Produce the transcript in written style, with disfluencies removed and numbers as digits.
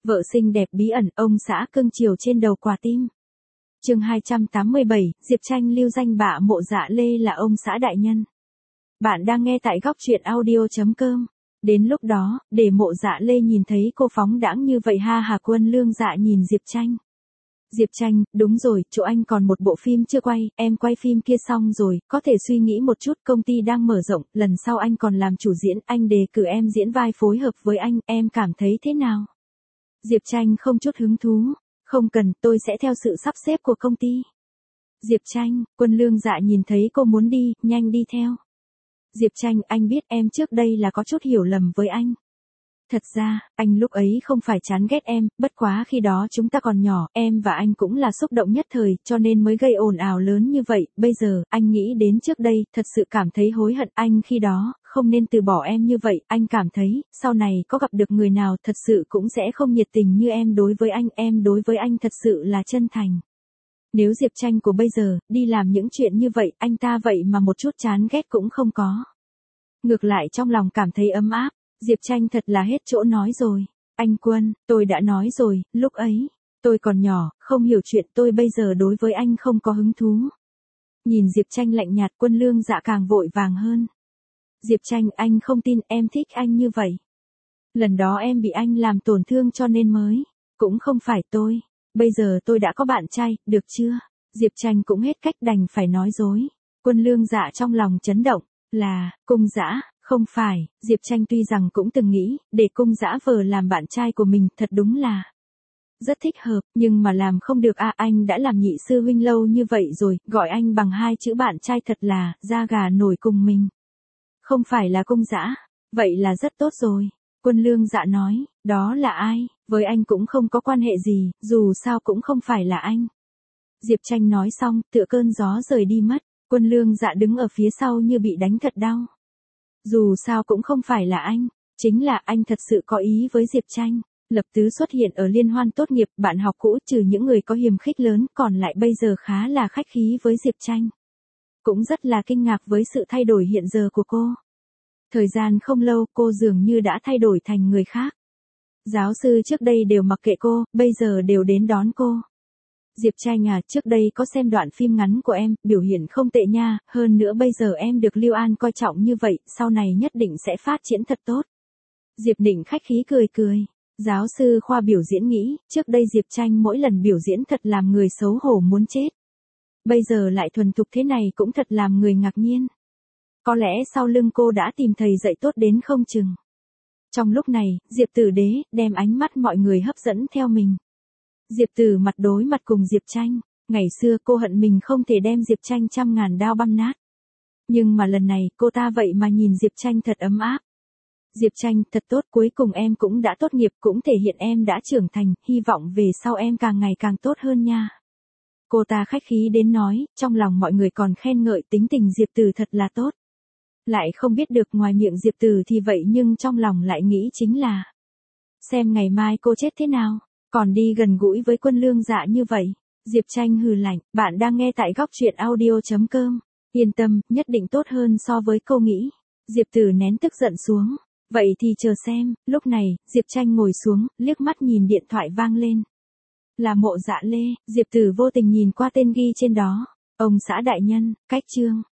Vợ xinh đẹp bí ẩn, ông xã cưng chiều trên đầu quả tim. Chương 287, Diệp Tranh lưu danh bạ Mộ Dạ Lê là ông xã đại nhân. Bạn đang nghe tại góc truyện audio.com. Đến lúc đó, để Mộ Dạ Lê nhìn thấy cô phóng đãng như vậy ha hà. Quân Lương Dạ nhìn Diệp Tranh. Diệp Tranh, đúng rồi, chỗ anh còn một bộ phim chưa quay, em quay phim kia xong rồi, có thể suy nghĩ một chút, công ty đang mở rộng, lần sau anh còn làm chủ diễn, anh đề cử em diễn vai phối hợp với anh, em cảm thấy thế nào? Diệp Tranh không chút hứng thú, không cần, tôi sẽ theo sự sắp xếp của công ty. Diệp Tranh, Quân Lương Dạ nhìn thấy cô muốn đi, nhanh đi theo. Diệp Tranh, anh biết em trước đây là có chút hiểu lầm với anh. Thật ra, anh lúc ấy không phải chán ghét em, bất quá khi đó chúng ta còn nhỏ, em và anh cũng là xúc động nhất thời, cho nên mới gây ồn ào lớn như vậy, bây giờ, anh nghĩ đến trước đây, thật sự cảm thấy hối hận anh khi đó, không nên từ bỏ em như vậy, anh cảm thấy, sau này có gặp được người nào thật sự cũng sẽ không nhiệt tình như em đối với anh, em đối với anh thật sự là chân thành. Nếu Diệp Tranh của bây giờ, đi làm những chuyện như vậy, anh ta vậy mà một chút chán ghét cũng không có. Ngược lại trong lòng cảm thấy ấm áp. Diệp Tranh thật là hết chỗ nói rồi. Anh Quân, tôi đã nói rồi, lúc ấy, tôi còn nhỏ, không hiểu chuyện, tôi bây giờ đối với anh không có hứng thú. Nhìn Diệp Tranh lạnh nhạt, Quân Lương Dạ càng vội vàng hơn. Diệp Tranh, anh không tin em thích anh như vậy. Lần đó em bị anh làm tổn thương cho nên mới. Cũng không phải tôi. Bây giờ tôi đã có bạn trai, được chưa? Diệp Tranh cũng hết cách đành phải nói dối. Quân Lương Dạ trong lòng chấn động. Là, Cung Dã, không phải, Diệp Tranh tuy rằng cũng từng nghĩ, để Cung Dã vờ làm bạn trai của mình thật đúng là rất thích hợp, nhưng mà làm không được anh đã làm nhị sư huynh lâu như vậy rồi, gọi anh bằng hai chữ bạn trai thật là, da gà nổi cùng mình. Không phải là Cung Dã, vậy là rất tốt rồi. Quân Lương Dạ nói, đó là ai, với anh cũng không có quan hệ gì, dù sao cũng không phải là anh. Diệp Tranh nói xong, tựa cơn gió rời đi mất. Quân Lương Dạ đứng ở phía sau như bị đánh thật đau. Dù sao cũng không phải là anh, chính là anh thật sự có ý với Diệp Tranh. Lập Tứ xuất hiện ở liên hoan tốt nghiệp, bạn học cũ trừ những người có hiềm khích lớn, còn lại bây giờ khá là khách khí với Diệp Tranh. Cũng rất là kinh ngạc với sự thay đổi hiện giờ của cô. Thời gian không lâu, cô dường như đã thay đổi thành người khác. Giáo sư trước đây đều mặc kệ cô, bây giờ đều đến đón cô. Diệp Tranh à, trước đây có xem đoạn phim ngắn của em, biểu hiện không tệ nha, hơn nữa bây giờ em được Lưu An coi trọng như vậy, sau này nhất định sẽ phát triển thật tốt. Diệp Định khách khí cười cười. Giáo sư khoa biểu diễn nghĩ, trước đây Diệp Tranh mỗi lần biểu diễn thật làm người xấu hổ muốn chết. Bây giờ lại thuần thục thế này cũng thật làm người ngạc nhiên. Có lẽ sau lưng cô đã tìm thầy dạy tốt đến không chừng. Trong lúc này, Diệp Tử Đế đem ánh mắt mọi người hấp dẫn theo mình. Diệp Tử mặt đối mặt cùng Diệp Tranh, ngày xưa cô hận mình không thể đem Diệp Tranh trăm ngàn đao băm nát. Nhưng mà lần này cô ta vậy mà nhìn Diệp Tranh thật ấm áp. Diệp Tranh, thật tốt, cuối cùng em cũng đã tốt nghiệp, cũng thể hiện em đã trưởng thành, hy vọng về sau em càng ngày càng tốt hơn nha. Cô ta khách khí đến nói, trong lòng mọi người còn khen ngợi tính tình Diệp Tử thật là tốt. Lại không biết được ngoài miệng Diệp Tử thì vậy nhưng trong lòng lại nghĩ chính là xem ngày mai cô chết thế nào. Còn đi gần gũi với Quân Lương Dạ như vậy. Diệp Tranh hừ lạnh, bạn đang nghe tại góc truyện audio.com. Yên tâm, nhất định tốt hơn so với cô nghĩ. Diệp Tử nén tức giận xuống. Vậy thì chờ xem, lúc này, Diệp Tranh ngồi xuống, liếc mắt nhìn điện thoại vang lên. Là Mộ Dạ Lê, Diệp Tử vô tình nhìn qua tên ghi trên đó. Ông xã đại nhân, cách chương.